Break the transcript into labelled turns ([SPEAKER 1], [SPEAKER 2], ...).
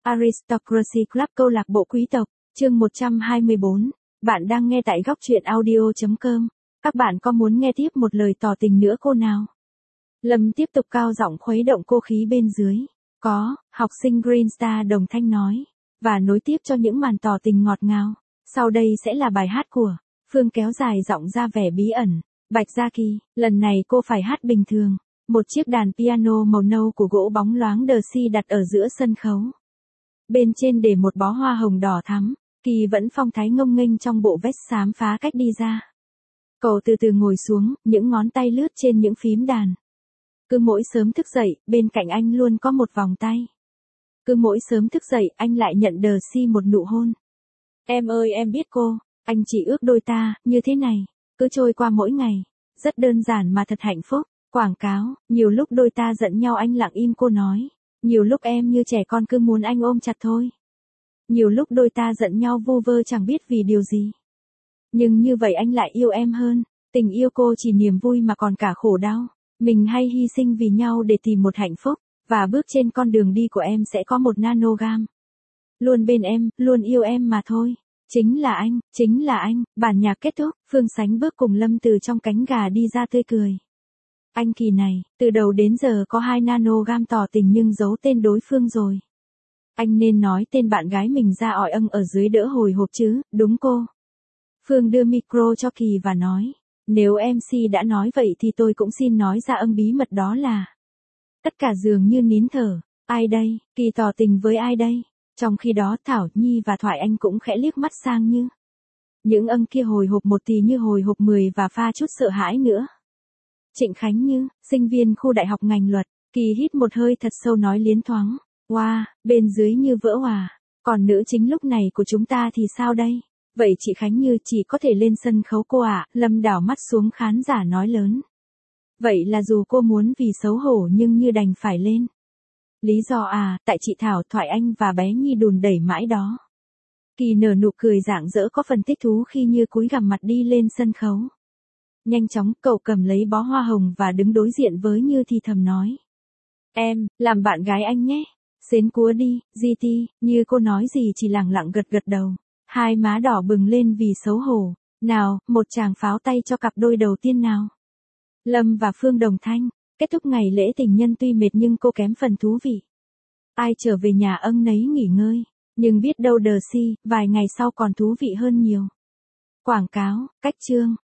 [SPEAKER 1] Aristocracy Club câu lạc bộ quý tộc, chương 124. Bạn đang nghe tại góc truyện audio.com. Các bạn có muốn nghe tiếp một lời tỏ tình nữa cô nào? Lâm tiếp tục cao giọng khuấy động cô khí bên dưới. Có, học sinh Green Star đồng thanh nói. Và nối tiếp cho những màn tỏ tình ngọt ngào. Sau đây sẽ là bài hát của Phương kéo dài giọng ra vẻ bí ẩn. Bạch Gia Kỳ, lần này cô phải hát bình thường. Một chiếc đàn piano màu nâu của gỗ bóng loáng đờ si đặt ở giữa sân khấu. Bên trên để một bó hoa hồng đỏ thắm, Kỳ vẫn phong thái ngông nghênh trong bộ vest xám phá cách đi ra. Cậu từ từ ngồi xuống, những ngón tay lướt trên những phím đàn. Cứ mỗi sớm thức dậy, bên cạnh anh luôn có một vòng tay. Cứ mỗi sớm thức dậy, anh lại nhận đờ si một nụ hôn. Em ơi em biết cô, anh chỉ ước đôi ta, như thế này, cứ trôi qua mỗi ngày. Rất đơn giản mà thật hạnh phúc. Quảng cáo, nhiều lúc đôi ta giận nhau anh lặng im cô nói. Nhiều lúc em như trẻ con cứ muốn anh ôm chặt thôi. Nhiều lúc đôi ta giận nhau vu vơ chẳng biết vì điều gì. Nhưng như vậy anh lại yêu em hơn. Tình yêu cô chỉ niềm vui mà còn cả khổ đau. Mình hay hy sinh vì nhau để tìm một hạnh phúc. Và bước trên con đường đi của em sẽ có một nanogram. Luôn bên em, luôn yêu em mà thôi. Chính là anh. Bản nhạc kết thúc, Phương Sánh bước cùng Lâm từ trong cánh gà đi ra tươi cười. Anh Kỳ này, từ đầu đến giờ có 2 nanogram tỏ tình nhưng giấu tên đối phương rồi. Anh nên nói tên bạn gái mình ra ỏi âng ở dưới đỡ hồi hộp chứ, đúng cô? Phương đưa micro cho Kỳ và nói, nếu MC đã nói vậy thì tôi cũng xin nói ra bí mật đó là. Tất cả dường như nín thở, ai đây, Kỳ tỏ tình với ai đây? Trong khi đó Thảo Nhi và Thoại Anh cũng khẽ liếc mắt sang Như. Những kia hồi hộp một tí như hồi hộp 10 và pha chút sợ hãi nữa. Trịnh Khánh Như, sinh viên khu đại học ngành luật, Kỳ hít một hơi thật sâu nói liến thoáng. Wow, bên dưới Như vỡ hòa. Còn nữ chính lúc này của chúng ta thì sao đây? Vậy chị Khánh Như chỉ có thể lên sân khấu cô ạ. Lâm đảo mắt xuống khán giả nói lớn. Vậy là dù cô muốn vì xấu hổ nhưng Như đành phải lên. Lý do tại chị Thảo, Thoại Anh và bé Nhi đùn đẩy mãi đó. Kỳ nở nụ cười rạng rỡ có phần thích thú khi Như cúi gằm mặt đi lên sân khấu. Nhanh chóng cậu cầm lấy bó hoa hồng và đứng đối diện với Như thì thầm nói. Em, làm bạn gái anh nhé. Xến cúa đi, GT, Như cô nói gì chỉ lẳng lặng gật gật đầu. Hai má đỏ bừng lên vì xấu hổ. Nào, một tràng pháo tay cho cặp đôi đầu tiên nào. Lâm và Phương đồng thanh. Kết thúc ngày lễ tình nhân tuy mệt nhưng cô kém phần thú vị. Ai trở về nhà nấy nghỉ ngơi. Nhưng biết đâu đờ si, vài ngày sau còn thú vị hơn nhiều. Quảng cáo, cách chương.